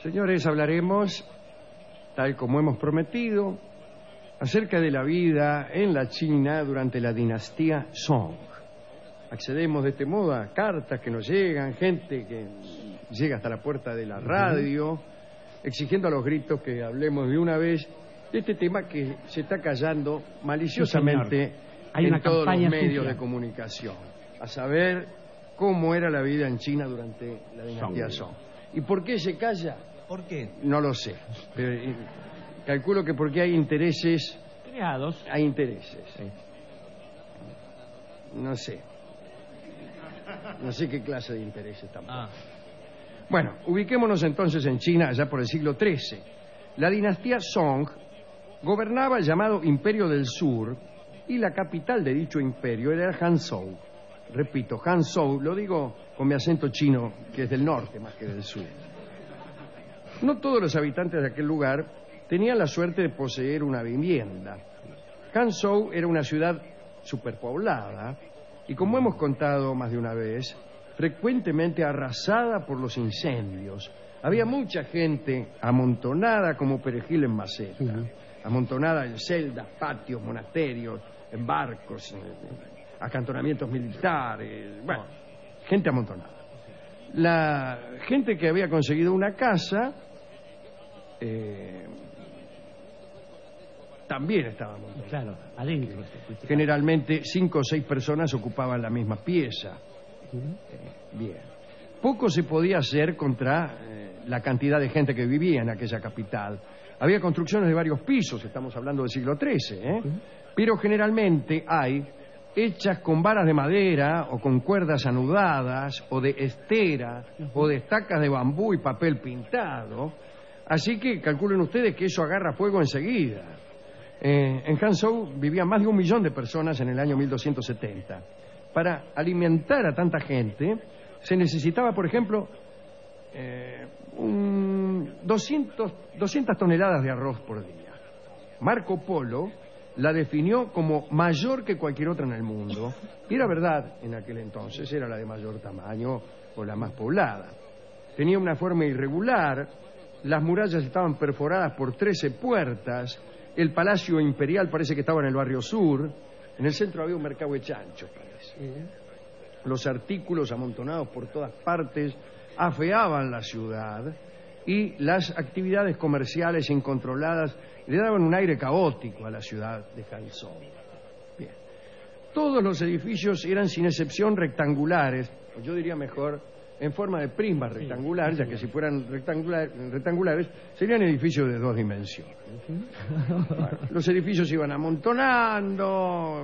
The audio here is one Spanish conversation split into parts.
Señores, hablaremos, tal como hemos prometido, acerca de la vida en la China durante la dinastía Song. Accedemos de este modo a cartas que nos llegan, gente que llega hasta la puerta de la radio, exigiendo a los gritos que hablemos de una vez de este tema que se está callando maliciosamente en todos los medios de comunicación, a saber cómo era la vida en China durante la dinastía Song. ¿Y por qué se calla? ¿Por qué? No lo sé, pero calculo que porque hay intereses creados. Hay intereses. No sé. No sé qué clase de intereses tampoco. Bueno, ubiquémonos entonces en China allá por el siglo XIII. La dinastía Song gobernaba el llamado Imperio del Sur y la capital de dicho imperio era Hanzhou. Repito, Hanzhou, lo digo con mi acento chino, que es del norte más que del sur. No todos los habitantes de aquel lugar tenían la suerte de poseer una vivienda. Hanzhou era una ciudad superpoblada y, como hemos contado más de una vez, frecuentemente arrasada por los incendios. Había mucha gente amontonada como perejil en maceta, amontonada en celdas, patios, monasterios, en barcos, en acantonamientos militares, bueno, gente amontonada. La gente que había conseguido una casa también estaba amontonada. Claro, adentro. Generalmente 5 o 6 personas ocupaban la misma pieza. Bien. Poco se podía hacer contra la cantidad de gente que vivía en aquella capital. Había construcciones de varios pisos, estamos hablando del siglo XIII, pero generalmente hay hechas con varas de madera o con cuerdas anudadas o de estera o de estacas de bambú y papel pintado. Así que calculen ustedes que eso agarra fuego enseguida. En Hanzhou vivían más de 1 millón de personas en el año 1270. Para alimentar a tanta gente se necesitaba, por ejemplo, 200 toneladas de arroz por día. Marco Polo la definió como mayor que cualquier otra en el mundo. Y era verdad, en aquel entonces era la de mayor tamaño o la más poblada. Tenía una forma irregular, las murallas estaban perforadas por 13 puertas, el palacio imperial parece que estaba en el barrio sur, en el centro había un mercado de chanchos, parece. Los artículos amontonados por todas partes afeaban la ciudad y las actividades comerciales incontroladas le daban un aire caótico a la ciudad de Hanzhou. Bien. Todos los edificios eran sin excepción rectangulares, o yo diría mejor, en forma de prisma rectangular, ya que si fueran rectangulares serían edificios de 2 dimensiones. Bueno, los edificios iban amontonando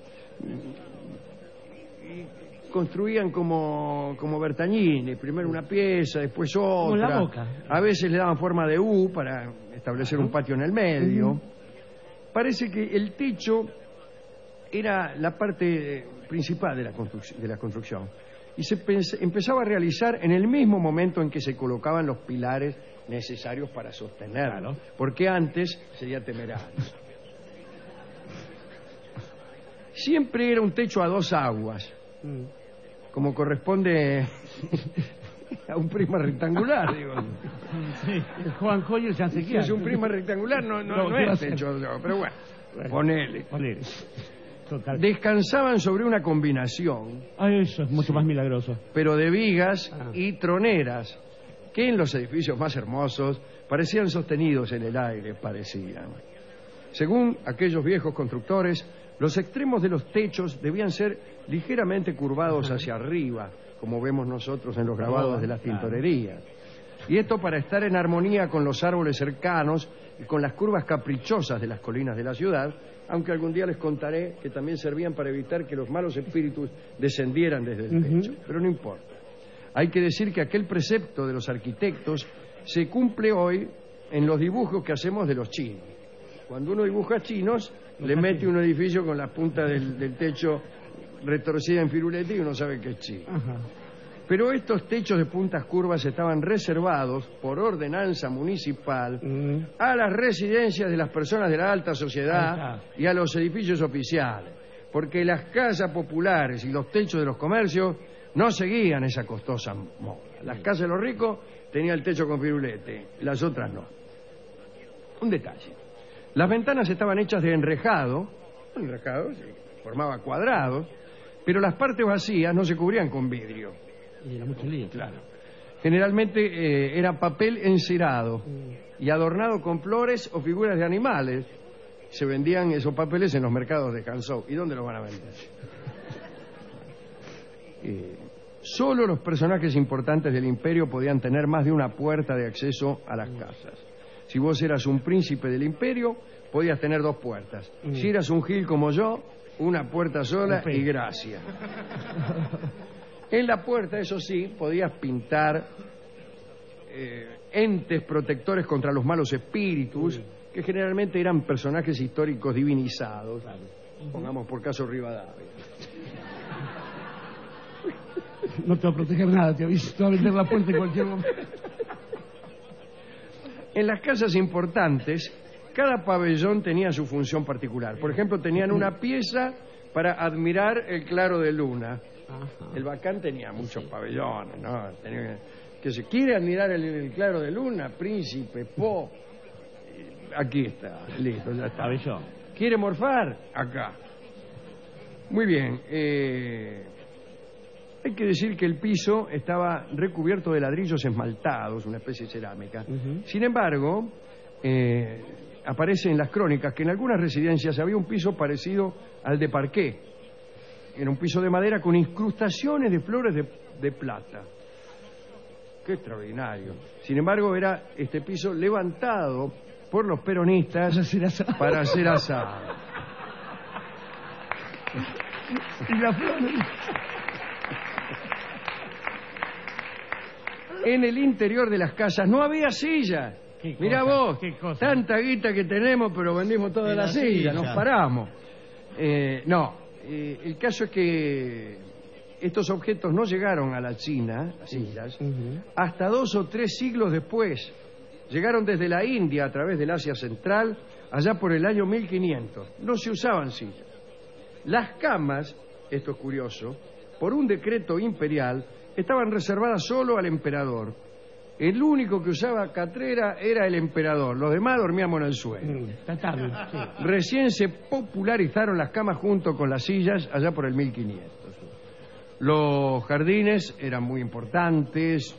y construían como Bertagnini, primero una pieza, después otra. Como la Boca. A veces le daban forma de U para establecer un patio en el medio. Parece que el techo era la parte principal de la construcción. Y se empezaba a realizar en el mismo momento en que se colocaban los pilares necesarios para sostenerlo, porque antes sería temerario. Siempre era un techo a 2 aguas, como corresponde a un prisma rectangular, digo. Sí, Juan Joyo ya se queda. Si es un prisma rectangular, no es techo, pero bueno, ponele. Total. Descansaban sobre una combinación. Eso es mucho más milagroso. Pero de vigas y troneras, que en los edificios más hermosos parecían sostenidos en el aire, parecían. Según aquellos viejos constructores, los extremos de los techos debían ser ligeramente curvados hacia arriba, como vemos nosotros en los grabados de las tintorerías. Y esto para estar en armonía con los árboles cercanos y con las curvas caprichosas de las colinas de la ciudad, aunque algún día les contaré que también servían para evitar que los malos espíritus descendieran desde el techo. Pero no importa. Hay que decir que aquel precepto de los arquitectos se cumple hoy en los dibujos que hacemos de los chinos. Cuando uno dibuja chinos, le mete un edificio con la punta del techo retorcida en firulete y uno sabe que es chino. Pero estos techos de puntas curvas estaban reservados por ordenanza municipal a las residencias de las personas de la alta sociedad y a los edificios oficiales, porque las casas populares y los techos de los comercios no seguían esa costosa moda. Las casas de los ricos tenían el techo con firulete, las otras no. Un detalle. Las ventanas estaban hechas de enrejado, sí, formaba cuadrados, pero las partes vacías no se cubrían con vidrio. Y era mucho lío. Claro. Generalmente era papel encerado y adornado con flores o figuras de animales. Se vendían esos papeles en los mercados de Hanzhou. ¿Y dónde los van a vender? Solo los personajes importantes del imperio podían tener más de una puerta de acceso a las casas. Si vos eras un príncipe del imperio, podías tener 2 puertas. Si eras un gil como yo, una puerta sola y gracias. En la puerta, eso sí, podías pintar entes protectores contra los malos espíritus, que generalmente eran personajes históricos divinizados. Pongamos por caso Rivadavia. No te va a proteger nada, te aviso, te va a vender la puerta en cualquier momento. En las casas importantes, cada pabellón tenía su función particular. Por ejemplo, tenían una pieza para admirar el claro de luna. Ajá. El bacán tenía muchos pabellones, ¿no? Que se quiere admirar el claro de luna, príncipe, aquí está, listo, ya está. Pabellón. ¿Quiere morfar? Acá. Muy bien. Hay que decir que el piso estaba recubierto de ladrillos esmaltados, una especie de cerámica. Sin embargo, aparece en las crónicas que en algunas residencias había un piso parecido al de parqué. Era un piso de madera con incrustaciones de flores de plata. ¡Qué extraordinario! Sin embargo, era este piso levantado por los peronistas para hacer asado. Y la flor... En el interior de las casas no había sillas. Mirá vos, tanta guita que tenemos, pero vendimos todas las sillas, nos paramos. El caso es que estos objetos no llegaron a la China, las sillas, hasta 2 o 3 siglos después. Llegaron desde la India a través del Asia Central, allá por el año 1500. No se usaban sillas. Las camas, esto es curioso, por un decreto imperial, estaban reservadas solo al emperador. El único que usaba catrera era el emperador. Los demás dormíamos en el suelo. Recién se popularizaron las camas junto con las sillas allá por el 1500. Los jardines eran muy importantes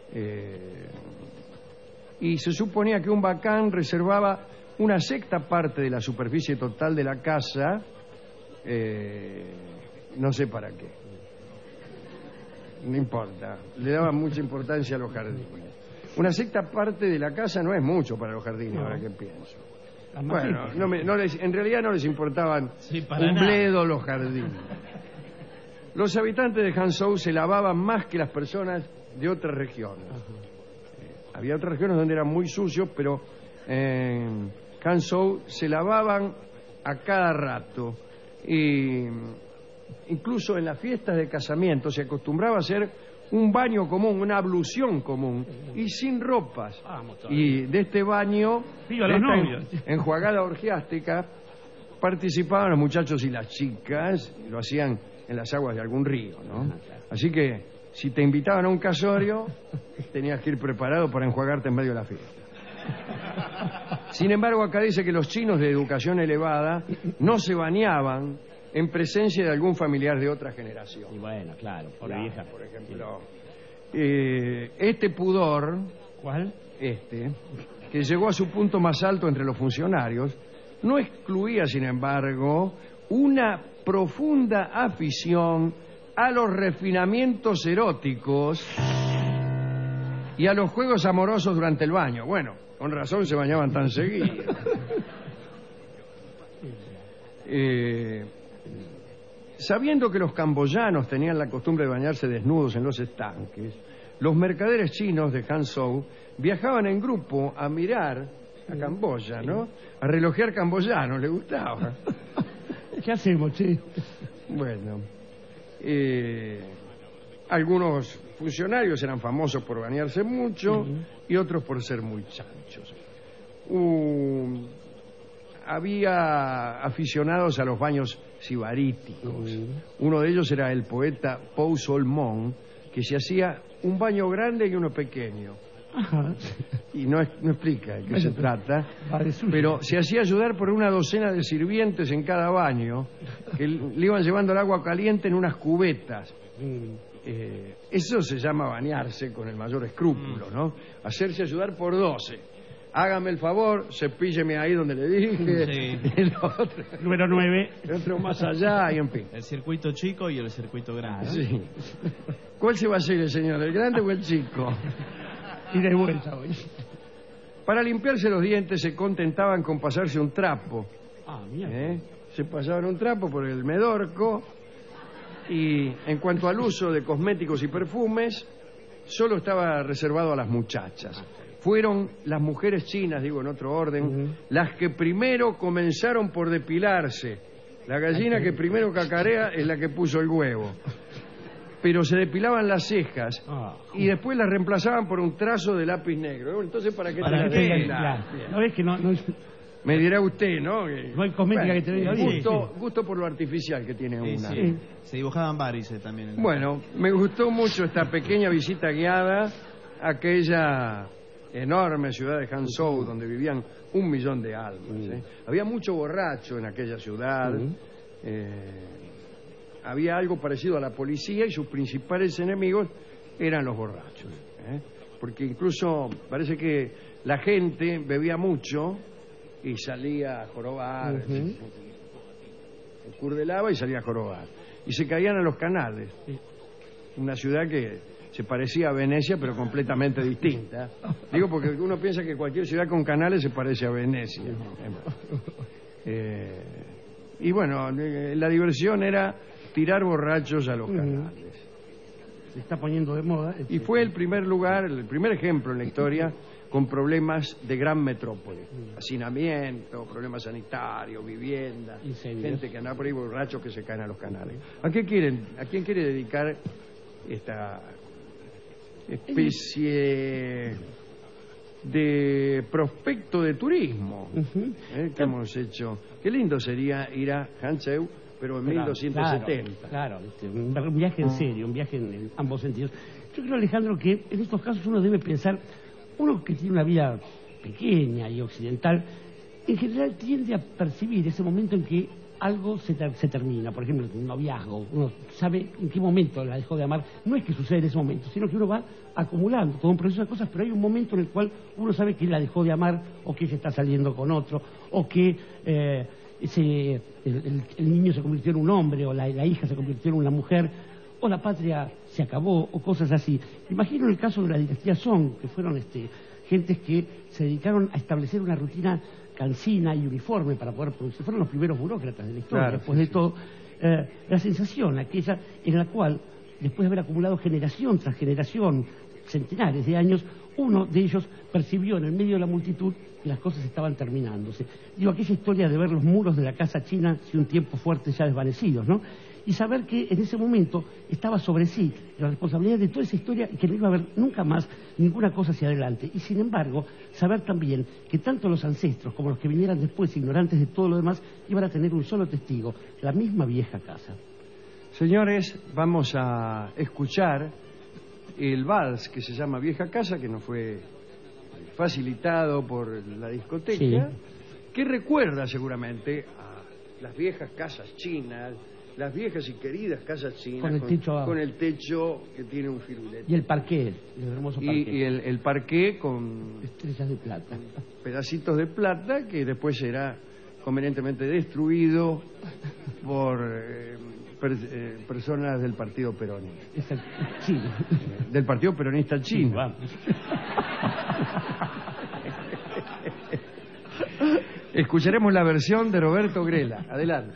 y se suponía que un bacán reservaba una 6ª parte de la superficie total de la casa, no sé para qué. No importa, le daban mucha importancia a los jardines. Una 6ª parte de la casa no es mucho para los jardines, ahora que pienso. Bueno, en realidad no les importaban un bledo los jardines. Los habitantes de Hanzhou se lavaban más que las personas de otras regiones. Había otras regiones donde eran muy sucios, pero en Hanzhou se lavaban a cada rato. Y incluso en las fiestas de casamiento se acostumbraba a hacer un baño común, una ablución común, y sin ropas. Y de este baño, de esta enjuagada orgiástica, participaban los muchachos y las chicas, lo hacían en las aguas de algún río, ¿no? Así que, si te invitaban a un casorio, tenías que ir preparado para enjuagarte en medio de la fiesta. Sin embargo, acá dice que los chinos de educación elevada no se bañaban en presencia de algún familiar de otra generación. Y bueno, claro, por la vieja, por ejemplo. Este pudor, ¿cuál? Que llegó a su punto más alto entre los funcionarios, no excluía, sin embargo, una profunda afición a los refinamientos eróticos y a los juegos amorosos durante el baño. Bueno, con razón se bañaban tan seguido. Sabiendo que los camboyanos tenían la costumbre de bañarse desnudos en los estanques, los mercaderes chinos de Hanzhou viajaban en grupo a mirar a Camboya, ¿no? A relojear camboyanos, les gustaba. ¿Qué hacemos, che? Bueno, algunos funcionarios eran famosos por bañarse mucho y otros por ser muy chanchos. Había aficionados a los baños sibaríticos. Uno de ellos era el poeta Paul Solmon, que se hacía un baño grande y uno pequeño. Ajá. Y no explica de qué se trata, Vale, suyo. pero se hacía ayudar por una docena de sirvientes en cada baño, que le iban llevando el agua caliente en unas cubetas. Eso se llama bañarse con el mayor escrúpulo, ¿no? Hacerse ayudar por 12. Hágame el favor, cepílleme ahí donde le dije. Sí. El otro, Número 9. el otro más allá, y en fin. El circuito chico y el circuito grande. Sí. ¿Cuál se va a hacer, señor, el grande o el chico? Y de vuelta hoy. Para limpiarse los dientes se contentaban con pasarse un trapo. Ah, mira. Se pasaban un trapo por el medorco. Y en cuanto al uso de cosméticos y perfumes, solo estaba reservado a las muchachas. Fueron las mujeres chinas, digo en otro orden, las que primero comenzaron por depilarse. La gallina que primero cacarea es la que puso el huevo. Pero se depilaban las cejas y después las reemplazaban por un trazo de lápiz negro. Bueno, entonces, ¿para qué te las depilas? ¿No ves que no es... Me dirá usted, ¿no? No hay cosmética que te diga bien. Gusto por lo artificial que tiene Sí, una. sí. Se dibujaban varices también. Bueno, me gustó mucho esta pequeña visita guiada a aquella enorme ciudad de Hangzhou, donde vivían 1 millón de almas. Había mucho borracho en aquella ciudad. Había algo parecido a la policía y sus principales enemigos eran los borrachos. Porque incluso parece que la gente bebía mucho y salía a jorobar. Curdelaba y salía a jorobar. Y se caían a los canales. Una ciudad que se parecía a Venecia, pero completamente distinta. Digo porque uno piensa que cualquier ciudad con canales se parece a Venecia. Y bueno, la diversión era tirar borrachos a los canales. Se está poniendo de moda. Y fue el primer lugar, el primer ejemplo en la historia con problemas de gran metrópoli. Hacinamiento, problemas sanitarios, vivienda, incendios. Gente que anda por ahí, borrachos que se caen a los canales. ¿A quién quiere dedicar esta especie de prospecto de turismo que hemos hecho? Qué lindo sería ir a Hangzhou, pero en 1270. Claro, un viaje en serio, un viaje en ambos sentidos. Yo creo, Alejandro, que en estos casos uno debe pensar, uno que tiene una vida pequeña y occidental, en general tiende a percibir ese momento en que algo se termina. Por ejemplo, un noviazgo, uno sabe en qué momento la dejó de amar. No es que sucede en ese momento, sino que uno va acumulando todo un proceso de cosas, pero hay un momento en el cual uno sabe que la dejó de amar, o que se está saliendo con otro, o que el niño se convirtió en un hombre, o la hija se convirtió en una mujer, o la patria se acabó, o cosas así. Imagino el caso de la dinastía Song, que fueron gentes que se dedicaron a establecer una rutina cansina y uniforme para poder producir. Fueron los primeros burócratas de la historia. Claro, después de todo, la sensación aquella en la cual, después de haber acumulado generación tras generación, centenares de años, uno de ellos percibió en el medio de la multitud que las cosas estaban terminándose. Digo, aquella historia de ver los muros de la casa china si un tiempo fuerte ya desvanecidos, ¿no? Y saber que en ese momento estaba sobre sí la responsabilidad de toda esa historia y que no iba a haber nunca más ninguna cosa hacia adelante. Y sin embargo, saber también que tanto los ancestros como los que vinieran después, ignorantes de todo lo demás, iban a tener un solo testigo, la misma vieja casa. Señores, vamos a escuchar el vals que se llama Vieja Casa, que nos fue facilitado por la discoteca, que recuerda seguramente a las viejas casas chinas, las viejas y queridas casas chinas con el techo que tiene un firulete. Y el parqué, el hermoso parqué. Y el parqué con estrellas de plata. Pedacitos de plata que después será convenientemente destruido por personas del Partido Peronista. Chino. Del Partido Peronista Chino. Sí, vamos. Escucharemos la versión de Roberto Grela. Adelante.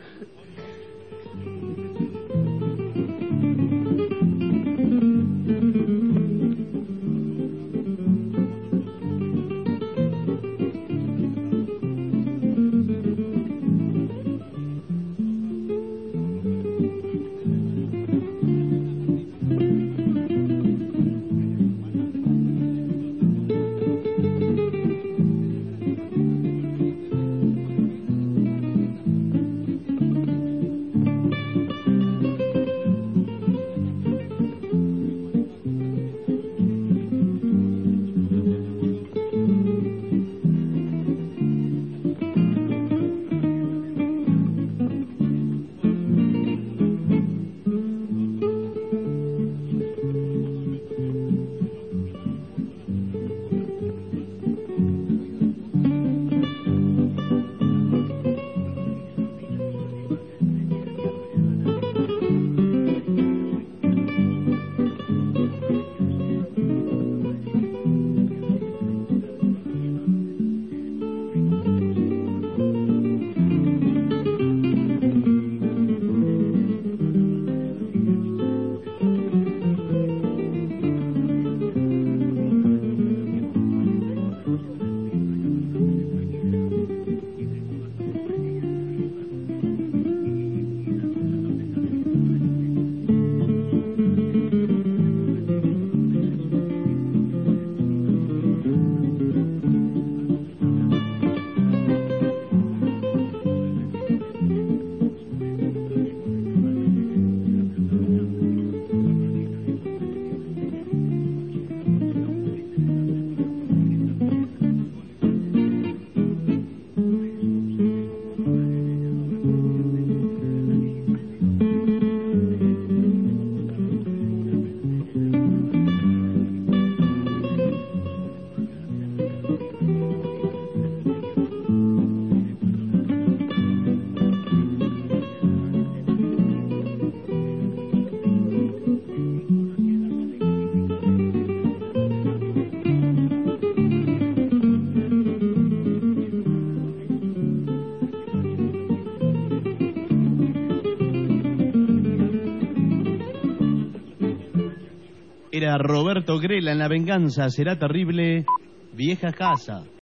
Roberto Grela en La venganza será terrible. Vieja casa.